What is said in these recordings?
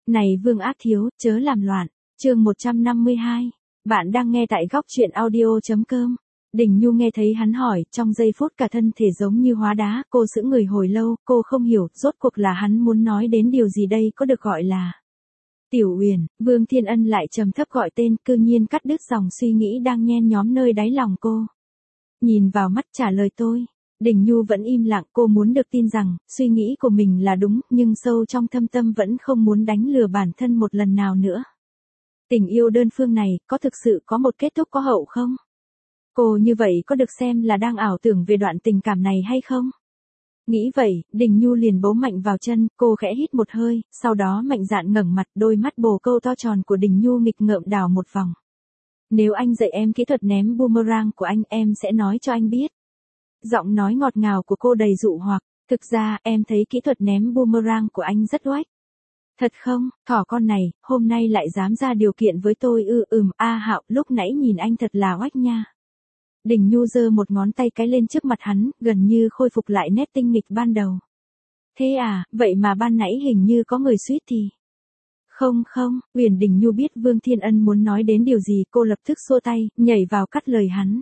Này Vương Ác Thiếu, chớ làm loạn. Chương 152. Bạn đang nghe tại góc truyện audio.com. Đình Nhu nghe thấy hắn hỏi, trong giây phút cả thân thể giống như hóa đá, cô sững người hồi lâu, cô không hiểu, rốt cuộc là hắn muốn nói đến điều gì đây, có được gọi là Tiểu Uyển. Vương Thiên Ân lại trầm thấp gọi tên, cư nhiên cắt đứt dòng suy nghĩ đang nhen nhóm nơi đáy lòng cô. Nhìn vào mắt trả lời tôi. Đình Nhu vẫn im lặng, cô muốn được tin rằng, suy nghĩ của mình là đúng, nhưng sâu trong thâm tâm vẫn không muốn đánh lừa bản thân một lần nào nữa. Tình yêu đơn phương này, có thực sự có một kết thúc có hậu không? Cô như vậy có được xem là đang ảo tưởng về đoạn tình cảm này hay không? Nghĩ vậy, Đình Nhu liền bấu mạnh vào chân, cô khẽ hít một hơi, sau đó mạnh dạn ngẩng mặt, đôi mắt bồ câu to tròn của Đình Nhu nghịch ngợm đảo một vòng. Nếu anh dạy em kỹ thuật ném boomerang của anh, em sẽ nói cho anh biết. Giọng nói ngọt ngào của cô đầy dụ hoặc, thực ra, em thấy kỹ thuật ném boomerang của anh rất oách. Thật không, thỏ con này, hôm nay lại dám ra điều kiện với tôi Hạo, lúc nãy nhìn anh thật là oách nha. Đình Nhu giơ một ngón tay cái lên trước mặt hắn, gần như khôi phục lại nét tinh nghịch ban đầu. Thế à, vậy mà ban nãy hình như có người suýt thì. Không, Uyển. Đình Nhu biết Vương Thiên Ân muốn nói đến điều gì, cô lập tức xua tay, nhảy vào cắt lời hắn.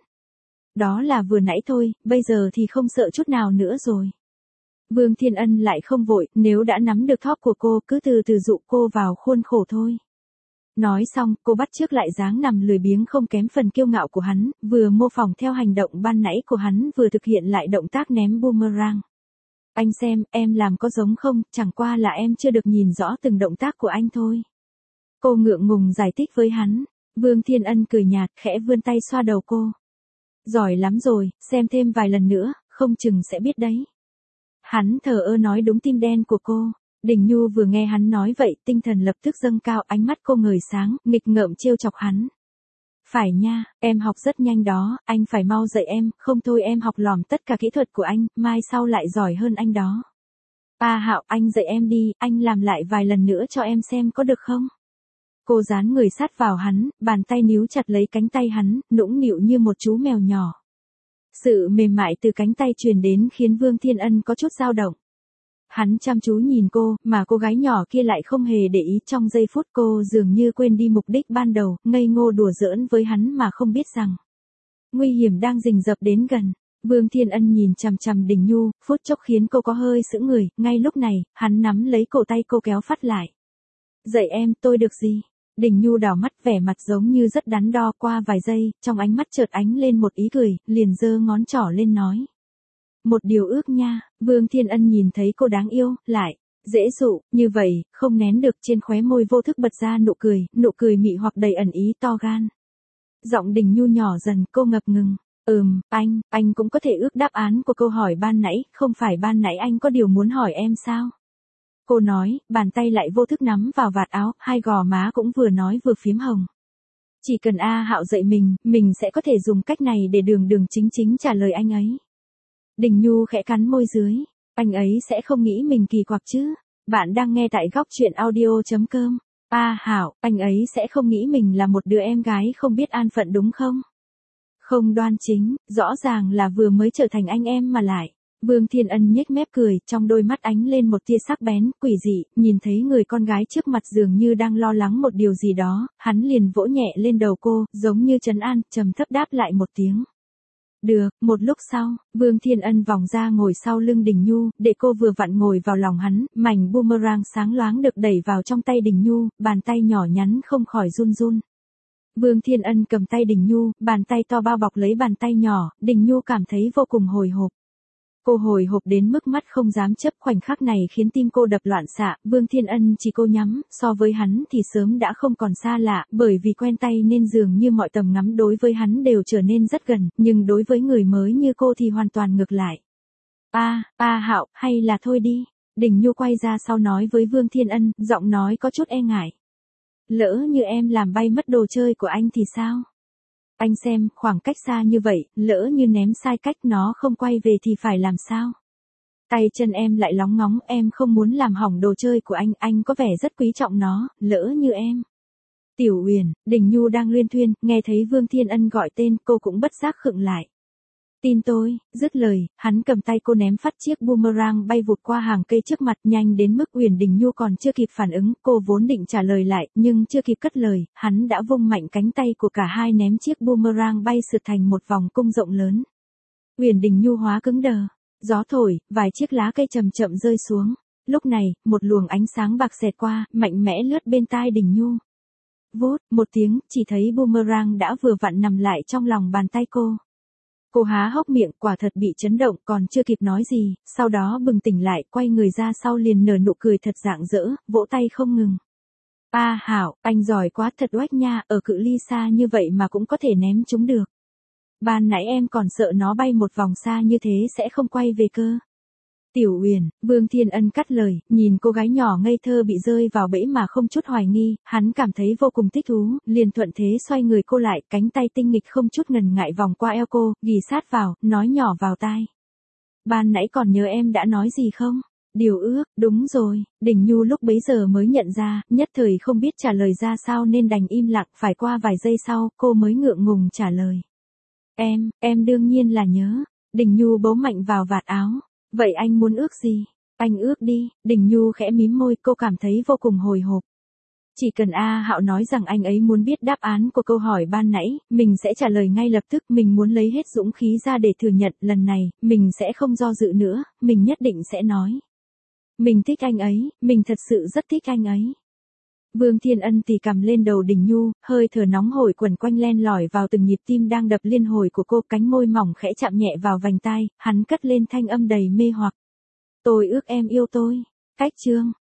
Đó là vừa nãy thôi, bây giờ thì không sợ chút nào nữa rồi. Vương Thiên Ân lại không vội, nếu đã nắm được thóp của cô, cứ từ từ dụ cô vào khuôn khổ thôi. Nói xong, cô bắt chước lại dáng nằm lười biếng không kém phần kiêu ngạo của hắn, vừa mô phỏng theo hành động ban nãy của hắn, vừa thực hiện lại động tác ném boomerang. Anh xem, em làm có giống không, chẳng qua là em chưa được nhìn rõ từng động tác của anh thôi. Cô ngượng ngùng giải thích với hắn. Vương Thiên Ân cười nhạt, khẽ vươn tay xoa đầu cô. Giỏi lắm rồi, xem thêm vài lần nữa, không chừng sẽ biết đấy. Hắn thờ ơ nói đúng tim đen của cô. Đình Nhu vừa nghe hắn nói vậy, tinh thần lập tức dâng cao, ánh mắt cô ngời sáng, nghịch ngợm trêu chọc hắn. Phải nha, em học rất nhanh đó, anh phải mau dạy em, không thôi em học lỏm tất cả kỹ thuật của anh, mai sau lại giỏi hơn anh đó. Hạo, anh dạy em đi, anh làm lại vài lần nữa cho em xem có được không? Cô dán người sát vào hắn, bàn tay níu chặt lấy cánh tay hắn, nũng nịu như một chú mèo nhỏ. Sự mềm mại từ cánh tay truyền đến khiến Vương Thiên Ân có chút dao động. Hắn chăm chú nhìn cô, mà cô gái nhỏ kia lại không hề để ý, trong giây phút cô dường như quên đi mục đích ban đầu, ngây ngô đùa giỡn với hắn mà không biết rằng nguy hiểm đang rình rập đến gần. Vương Thiên Ân nhìn chằm chằm Đình Nhu, phút chốc khiến cô có hơi sững người, ngay lúc này, hắn nắm lấy cổ tay cô kéo phát lại. Dạy em, tôi được gì? Đình Nhu đảo mắt vẻ mặt giống như rất đắn đo, qua vài giây, trong ánh mắt chợt ánh lên một ý cười, liền giơ ngón trỏ lên nói. Một điều ước nha. Vương Thiên Ân nhìn thấy cô đáng yêu, lại dễ dụ, như vậy, không nén được, trên khóe môi vô thức bật ra nụ cười mị hoặc đầy ẩn ý to gan. Giọng Đình Nhu nhỏ dần, cô ngập ngừng. Anh cũng có thể ước đáp án của câu hỏi ban nãy, không phải ban nãy anh có điều muốn hỏi em sao? Cô nói, bàn tay lại vô thức nắm vào vạt áo, hai gò má cũng vừa nói vừa phím hồng. Chỉ cần Hạo dạy mình sẽ có thể dùng cách này để đường chính trả lời anh ấy. Đình Nhu khẽ cắn môi dưới, anh ấy sẽ không nghĩ mình kỳ quặc chứ. Bạn đang nghe tại góc truyện audio.com. Hạo, anh ấy sẽ không nghĩ mình là một đứa em gái không biết an phận đúng không? Không đoan chính, rõ ràng là vừa mới trở thành anh em mà lại. Vương Thiên Ân nhếch mép cười, trong đôi mắt ánh lên một tia sắc bén, quỷ dị, nhìn thấy người con gái trước mặt dường như đang lo lắng một điều gì đó, hắn liền vỗ nhẹ lên đầu cô, giống như trấn an, trầm thấp đáp lại một tiếng. Được. Một lúc sau, Vương Thiên Ân vòng ra ngồi sau lưng Đình Nhu, để cô vừa vặn ngồi vào lòng hắn, mảnh boomerang sáng loáng được đẩy vào trong tay Đình Nhu, bàn tay nhỏ nhắn không khỏi run run. Vương Thiên Ân cầm tay Đình Nhu, bàn tay to bao bọc lấy bàn tay nhỏ, Đình Nhu cảm thấy vô cùng hồi hộp. Cô hồi hộp đến mức mắt không dám chấp, khoảnh khắc này khiến tim cô đập loạn xạ. Vương Thiên Ân chỉ cô nhắm, so với hắn thì sớm đã không còn xa lạ, bởi vì quen tay nên dường như mọi tầm ngắm đối với hắn đều trở nên rất gần, nhưng đối với người mới như cô thì hoàn toàn ngược lại. Hạo, hay là thôi đi. Đình Nhu quay ra sau nói với Vương Thiên Ân, giọng nói có chút e ngại. Lỡ như em làm bay mất đồ chơi của anh thì sao? Anh xem, khoảng cách xa như vậy, lỡ như ném sai cách nó không quay về thì phải làm sao? Tay chân em lại lóng ngóng, em không muốn làm hỏng đồ chơi của anh có vẻ rất quý trọng nó, lỡ như em. Tiểu Uyển. Đình Nhu đang luyên thuyên, nghe thấy Vương Thiên Ân gọi tên, cô cũng bất giác khựng lại. Tin tôi, dứt lời, hắn cầm tay cô ném phát chiếc boomerang bay vụt qua hàng cây trước mặt nhanh đến mức Uyển Đình Nhu còn chưa kịp phản ứng, cô vốn định trả lời lại, nhưng chưa kịp cất lời, hắn đã vung mạnh cánh tay của cả hai ném chiếc boomerang bay sượt thành một vòng cung rộng lớn. Uyển Đình Nhu hóa cứng đờ, gió thổi, vài chiếc lá cây chậm chậm rơi xuống. Lúc này, một luồng ánh sáng bạc xẹt qua, mạnh mẽ lướt bên tai Đình Nhu. Vút, một tiếng, chỉ thấy boomerang đã vừa vặn nằm lại trong lòng bàn tay cô. Cô há hốc miệng, quả thật bị chấn động, còn chưa kịp nói gì, sau đó bừng tỉnh lại, quay người ra sau liền nở nụ cười thật rạng rỡ, vỗ tay không ngừng. Hảo, anh giỏi quá thật oách nha, ở cự ly xa như vậy mà cũng có thể ném chúng được. Ban nãy em còn sợ nó bay một vòng xa như thế sẽ không quay về cơ. Tiểu Uyển, Vương Thiên Ân cắt lời, nhìn cô gái nhỏ ngây thơ bị rơi vào bẫy mà không chút hoài nghi, hắn cảm thấy vô cùng thích thú, liền thuận thế xoay người cô lại, cánh tay tinh nghịch không chút ngần ngại vòng qua eo cô, ghì sát vào, nói nhỏ vào tai. Ban nãy còn nhớ em đã nói gì không? Điều ước, đúng rồi, Đình Nhu lúc bấy giờ mới nhận ra, nhất thời không biết trả lời ra sao nên đành im lặng, phải qua vài giây sau, cô mới ngượng ngùng trả lời. Em đương nhiên là nhớ. Đình Nhu bấu mạnh vào vạt áo. Vậy anh muốn ước gì? Anh ước đi. Đình Nhu khẽ mím môi, cô cảm thấy vô cùng hồi hộp. Chỉ cần Hạo nói rằng anh ấy muốn biết đáp án của câu hỏi ban nãy, mình sẽ trả lời ngay lập tức, mình muốn lấy hết dũng khí ra để thừa nhận, lần này, mình sẽ không do dự nữa, mình nhất định sẽ nói. Mình thích anh ấy, mình thật sự rất thích anh ấy. Vương Thiên Ân tì cầm lên đầu Đình Nhu, hơi thở nóng hổi quẩn quanh len lỏi vào từng nhịp tim đang đập liên hồi của cô, cánh môi mỏng khẽ chạm nhẹ vào vành tai, hắn cất lên thanh âm đầy mê hoặc. Tôi ước em yêu tôi. Cách chương